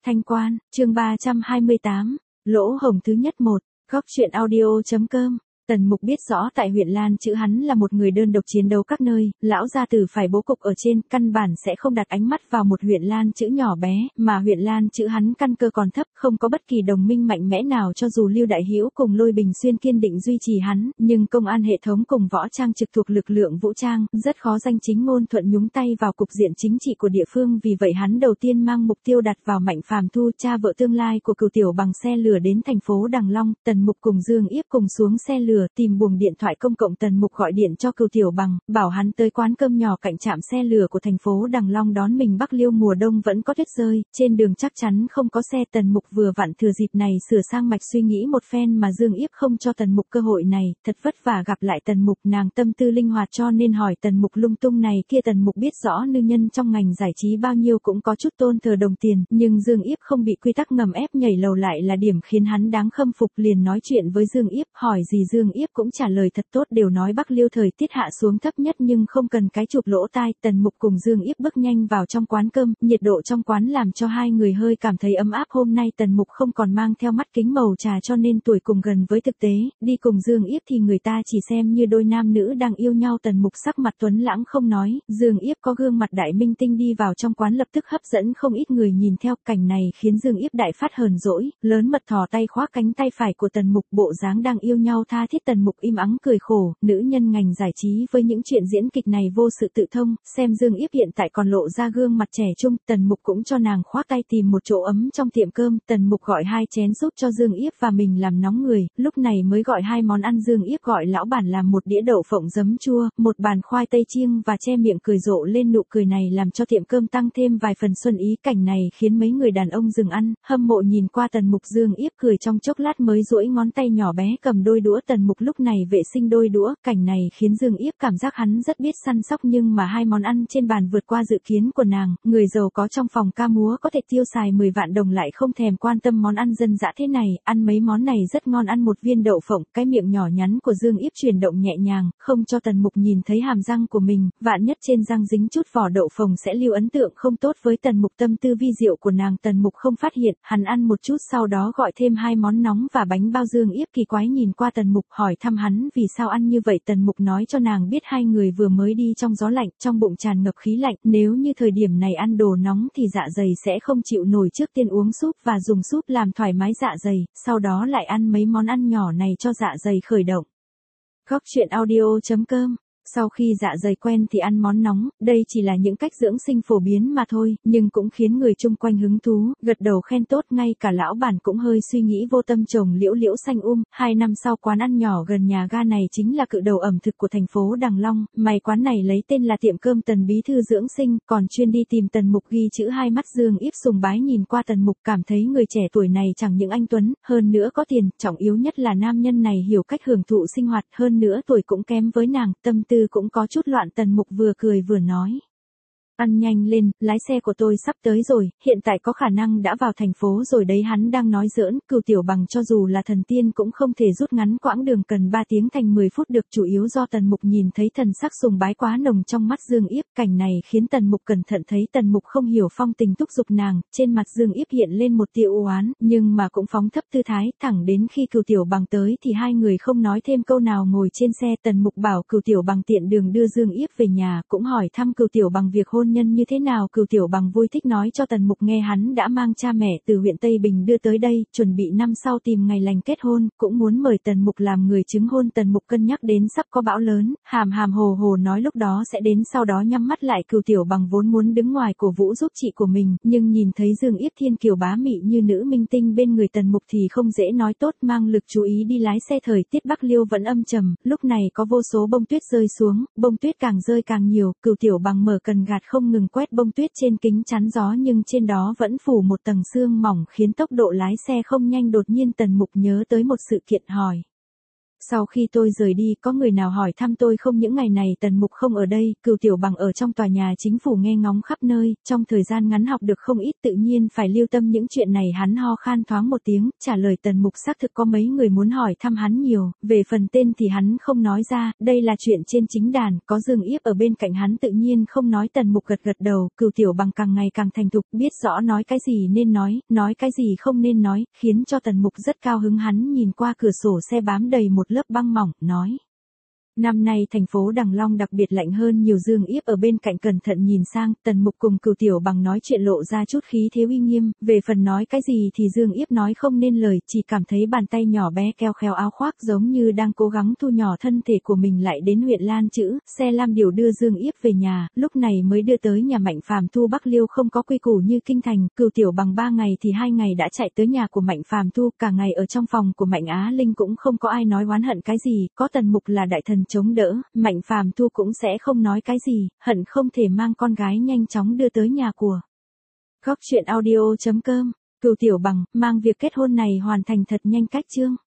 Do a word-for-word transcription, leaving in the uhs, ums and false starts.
Thanh Quan, chương ba trăm hai mươi tám, lỗ hổng thứ nhất một, góc truyện audio.com. Tần Mục biết rõ tại huyện Lan Chữ hắn là một người đơn độc chiến đấu các nơi, lão gia tử phải bố cục ở trên, căn bản sẽ không đặt ánh mắt vào một huyện Lan Chữ nhỏ bé, mà huyện Lan Chữ hắn căn cơ còn thấp, không có bất kỳ đồng minh mạnh mẽ nào cho dù Lưu Đại Hữu cùng Lôi Bình Xuyên kiên định duy trì hắn, nhưng công an hệ thống cùng võ trang trực thuộc lực lượng vũ trang, rất khó danh chính ngôn thuận nhúng tay vào cục diện chính trị của địa phương, vì vậy hắn đầu tiên mang mục tiêu đặt vào Mạnh Phàm Thu, cha vợ tương lai của Cửu Tiểu bằng xe lửa đến thành phố Đằng Long. Tần Mục cùng Dương Yếp cùng xuống xe lửa tìm buồng điện thoại công cộng. Tần Mục gọi điện cho Cửu Tiểu bằng, bảo hắn tới quán cơm nhỏ cạnh trạm xe lửa của thành phố Đằng Long đón mình. Bắc Liêu mùa đông vẫn có tuyết rơi, trên đường chắc chắn không có xe. Tần Mục vừa vặn thừa dịp này sửa sang mạch suy nghĩ một phen, mà Dương Yếp không cho Tần Mục cơ hội này, thật vất vả gặp lại Tần Mục, nàng tâm tư linh hoạt cho nên hỏi Tần Mục lung tung này kia. Tần Mục biết rõ nữ nhân trong ngành giải trí bao nhiêu cũng có chút tôn thờ đồng tiền, nhưng Dương Yếp không bị quy tắc ngầm ép nhảy lầu lại là điểm khiến hắn đáng khâm phục. Liền nói chuyện với Dương Yếp, hỏi gì Dương Yếp cũng trả lời thật tốt, đều nói Bắc Liêu thời tiết hạ xuống thấp nhất nhưng không cần cái chụp lỗ tai. Tần Mục cùng Dương Yếp bước nhanh vào trong quán cơm, nhiệt độ trong quán làm cho hai người hơi cảm thấy ấm áp. Hôm nay Tần Mục không còn mang theo mắt kính màu trà cho nên tuổi cùng gần với thực tế, đi cùng Dương Yếp thì người ta chỉ xem như đôi nam nữ đang yêu nhau. Tần Mục sắc mặt tuấn lãng không nói, Dương Yếp có gương mặt đại minh tinh đi vào trong quán lập tức hấp dẫn không ít người nhìn theo. Cảnh này khiến Dương Yếp đại phát hờn dỗi, lớn mật thò tay khoác cánh tay phải của Tần Mục, bộ dáng đang yêu nhau tha thiết. Tần Mục im ắng cười khổ, nữ nhân ngành giải trí với những chuyện diễn kịch này vô sự tự thông, xem Dương Yếp hiện tại còn lộ ra gương mặt trẻ trung, Tần Mục cũng cho nàng khoác tay tìm một chỗ ấm trong tiệm cơm. Tần Mục gọi hai chén súp cho Dương Yếp và mình làm nóng người, lúc này mới gọi hai món ăn. Dương Yếp gọi lão bản làm một đĩa đậu phộng giấm chua, một bàn khoai tây chiêng và che miệng cười rộ lên. Nụ cười này làm cho tiệm cơm tăng thêm vài phần xuân ý. Cảnh này khiến mấy người đàn ông dừng ăn, hâm mộ nhìn qua Tần Mục. Dương Yếp cười trong chốc lát mới duỗi ngón tay nhỏ bé cầm đôi đũa. Tần Mục lúc này vệ sinh đôi đũa, cảnh này khiến Dương Yếp cảm giác hắn rất biết săn sóc, nhưng mà hai món ăn trên bàn vượt qua dự kiến của nàng. Người giàu có trong phòng ca múa có thể tiêu xài mười vạn đồng lại không thèm quan tâm món ăn dân dã thế này. Ăn mấy món này rất ngon. Ăn một viên đậu phộng, cái miệng nhỏ nhắn của Dương Yếp chuyển động nhẹ nhàng, không cho Tần Mục nhìn thấy hàm răng của mình, vạn nhất trên răng dính chút vỏ đậu phộng sẽ lưu ấn tượng không tốt với Tần Mục. Tâm tư vi diệu của nàng Tần Mục không phát hiện, hắn ăn một chút sau đó gọi thêm hai món nóng và bánh bao. Dương Yếp kỳ quái nhìn qua Tần Mục, hỏi thăm hắn vì sao ăn như vậy. Tần Mục nói cho nàng biết hai người vừa mới đi trong gió lạnh, trong bụng tràn ngập khí lạnh, nếu như thời điểm này ăn đồ nóng thì dạ dày sẽ không chịu nổi. Trước tiên uống súp và dùng súp làm thoải mái dạ dày, sau đó lại ăn mấy món ăn nhỏ này cho dạ dày khởi động. Góc truyện audio.com. Sau khi dạ dày quen thì ăn món nóng, đây chỉ là những cách dưỡng sinh phổ biến mà thôi, nhưng cũng khiến người chung quanh hứng thú, gật đầu khen tốt. Ngay cả lão bản cũng hơi suy nghĩ vô tâm. Trồng liễu liễu xanh um, hai năm sau quán ăn nhỏ gần nhà ga này chính là cự đầu ẩm thực của thành phố Đằng Long, mày quán này lấy tên là tiệm cơm Tần Bí Thư dưỡng sinh, còn chuyên đi tìm Tần Mục ghi chữ hai mắt. Dương Yếp sùng bái nhìn qua Tần Mục, cảm thấy người trẻ tuổi này chẳng những anh tuấn, hơn nữa có tiền, trọng yếu nhất là nam nhân này hiểu cách hưởng thụ sinh hoạt, hơn nữa tuổi cũng kém với nàng, tâm tư cũng có chút loạn. Tần Mục vừa cười vừa nói, ăn nhanh lên, lái xe của tôi sắp tới rồi, hiện tại có khả năng đã vào thành phố rồi đấy. Hắn đang nói giỡn, Cửu Tiểu bằng cho dù là thần tiên cũng không thể rút ngắn quãng đường cần ba tiếng thành mười phút được, chủ yếu do Tần Mục nhìn thấy thần sắc sùng bái quá nồng trong mắt Dương Yếp. Cảnh này khiến Tần Mục cẩn thận thấy Tần Mục không hiểu phong tình thúc giục nàng, trên mặt Dương Yếp hiện lên một tia u oán, nhưng mà cũng phóng thấp tư thái, thẳng đến khi Cửu Tiểu bằng tới thì hai người không nói thêm câu nào ngồi trên xe. Tần Mục bảo Cửu Tiểu bằng tiện đường đưa Dương Yếp về nhà, cũng hỏi thăm Cửu Tiểu bằng việc hôn nhân như thế nào. Cửu Tiểu bằng vui thích nói cho Tần Mục nghe hắn đã mang cha mẹ từ huyện Tây Bình đưa tới đây, chuẩn bị năm sau tìm ngày lành kết hôn, cũng muốn mời Tần Mục làm người chứng hôn. Tần Mục cân nhắc đến sắp có bão lớn, hàm hàm hồ hồ nói lúc đó sẽ đến, sau đó nhắm mắt lại. Cửu Tiểu bằng vốn muốn đứng ngoài cổ vũ giúp chị của mình, nhưng nhìn thấy Dương Yếp thiên kiều bá mị như nữ minh tinh bên người Tần Mục thì không dễ nói tốt, mang lực chú ý đi lái xe. Thời tiết Bắc Liêu vẫn âm trầm, lúc này có vô số bông tuyết rơi xuống, bông tuyết càng rơi càng nhiều. Cửu Tiểu bằng mở cần gạt không ngừng quét bông tuyết trên kính chắn gió, nhưng trên đó vẫn phủ một tầng sương mỏng khiến tốc độ lái xe không nhanh. Đột nhiên Tần Mục nhớ tới một sự kiện hỏi, Sau khi tôi rời đi, có người nào hỏi thăm tôi không? Những ngày này Tần Mục không ở đây, Cửu Tiểu Bằng ở trong tòa nhà chính phủ nghe ngóng khắp nơi, trong thời gian ngắn học được không ít, tự nhiên phải lưu tâm những chuyện này. Hắn ho khan thoáng một tiếng, trả lời Tần Mục xác thực có mấy người muốn hỏi thăm hắn nhiều, về phần tên thì hắn không nói ra, đây là chuyện trên chính đàn, có Dương Yếp ở bên cạnh hắn tự nhiên không nói. Tần Mục gật gật đầu, Cửu Tiểu Bằng càng ngày càng thành thục, biết rõ nói cái gì nên nói, nói cái gì không nên nói, khiến cho Tần Mục rất cao hứng. Hắn nhìn qua cửa sổ xe bám đầy một lớp băng mỏng, nói. Năm nay thành phố Đằng Long đặc biệt lạnh hơn nhiều. Dương Yếp ở bên cạnh cẩn thận nhìn sang, Tần Mục cùng Cửu Tiểu Bằng nói chuyện lộ ra chút khí thế uy nghiêm, về phần nói cái gì thì Dương Yếp nói không nên lời, chỉ cảm thấy bàn tay nhỏ bé keo khéo áo khoác giống như đang cố gắng thu nhỏ thân thể của mình lại. Đến huyện Lan Chữ, xe lam điều đưa Dương Yếp về nhà, lúc này mới đưa tới nhà Mạnh Phàm Thu. Bắc Liêu không có quy củ như kinh thành, Cửu Tiểu Bằng ba ngày thì hai ngày đã chạy tới nhà của Mạnh Phàm Thu, cả ngày ở trong phòng của Mạnh Á Linh cũng không có ai nói oán hận cái gì, có Tần Mục là đại thần chống đỡ, Mạnh Phàm Thu cũng sẽ không nói cái gì, hận không thể mang con gái nhanh chóng đưa tới nhà của. Góc truyện audio chấm com, Cửu Tiểu Bằng, mang việc kết hôn này hoàn thành thật nhanh cách chương.